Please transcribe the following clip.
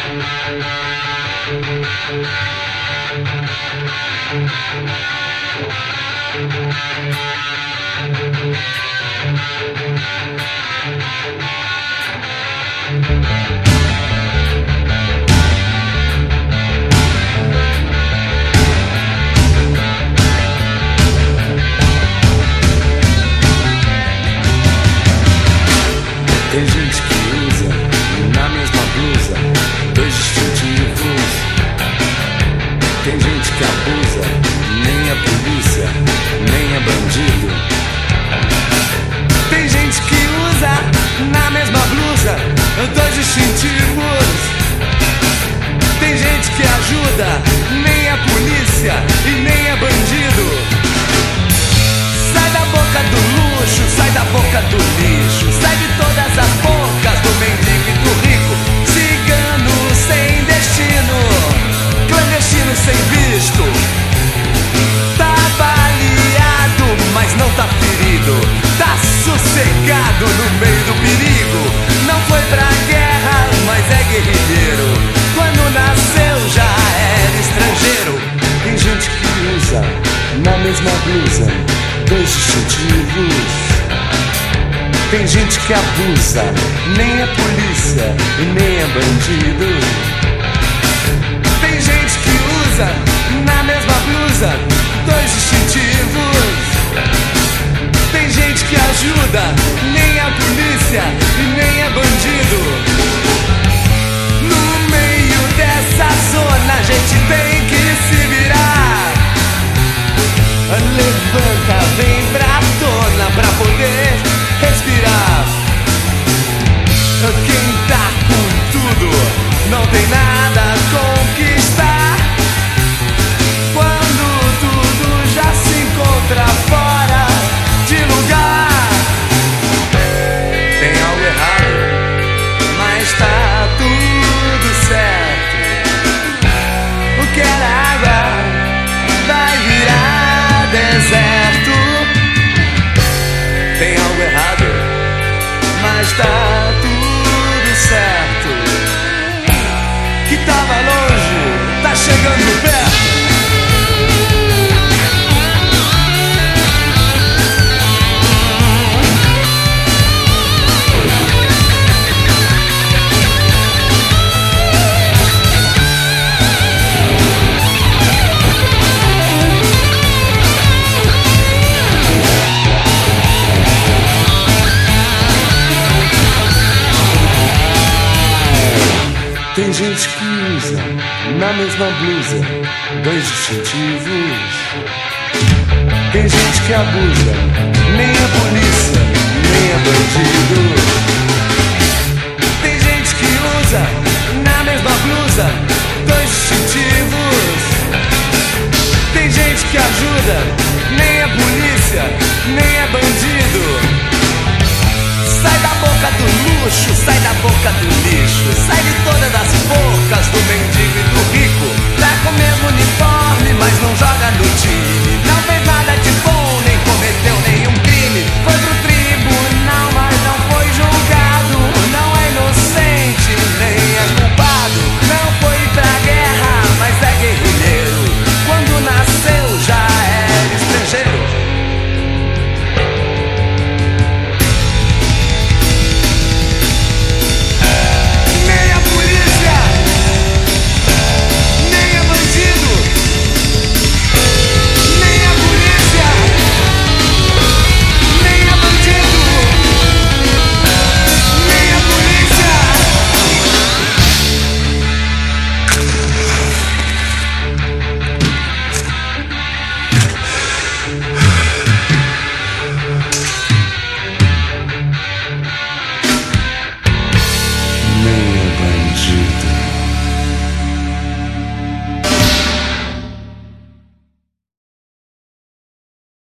Tem gente que usa na mesma blusa dois distintivos. Tem gente que abusa, nem é polícia, nem é bandido. Tem gente que usa na mesma blusa dois distintivos. Tem gente que ajuda, nem é polícia e nem é bandido. Sai da boca do luxo, sai da boca do lixo, sai de todas as bocas do mendigo e do rico. Cigano sem destino, clandestino sem visto. Tá baleado, mas não tá ferido. Tá sossegado no meio do perigo. Não foi pra guerra, mas é guerrilheiro. Quando nasceu já era estrangeiro. Tem gente que usa na mesma blusa dois distintivos. Tem gente que abusa, nem é polícia e nem é bandido. Tem gente que usa na mesma blusa dois distintivos. Tem gente que ajuda, nem é polícia e nem é bandido. No meio dessa zona a gente tem que se virar. Levanta, vem pra tona pra poder respirar. Quem tá com tudo não tem nada a conquistar. Quando tudo já se encontra fora de lugar. Tem algo errado, mas tá tudo certo. O que era água vai virar deserto. Tem algo errado, mas tá tudo certo. Que tava longe, tá chegando perto. Tem gente que usa na mesma blusa dois distintivos. Tem gente que abusa, nem é polícia, nem é bandido.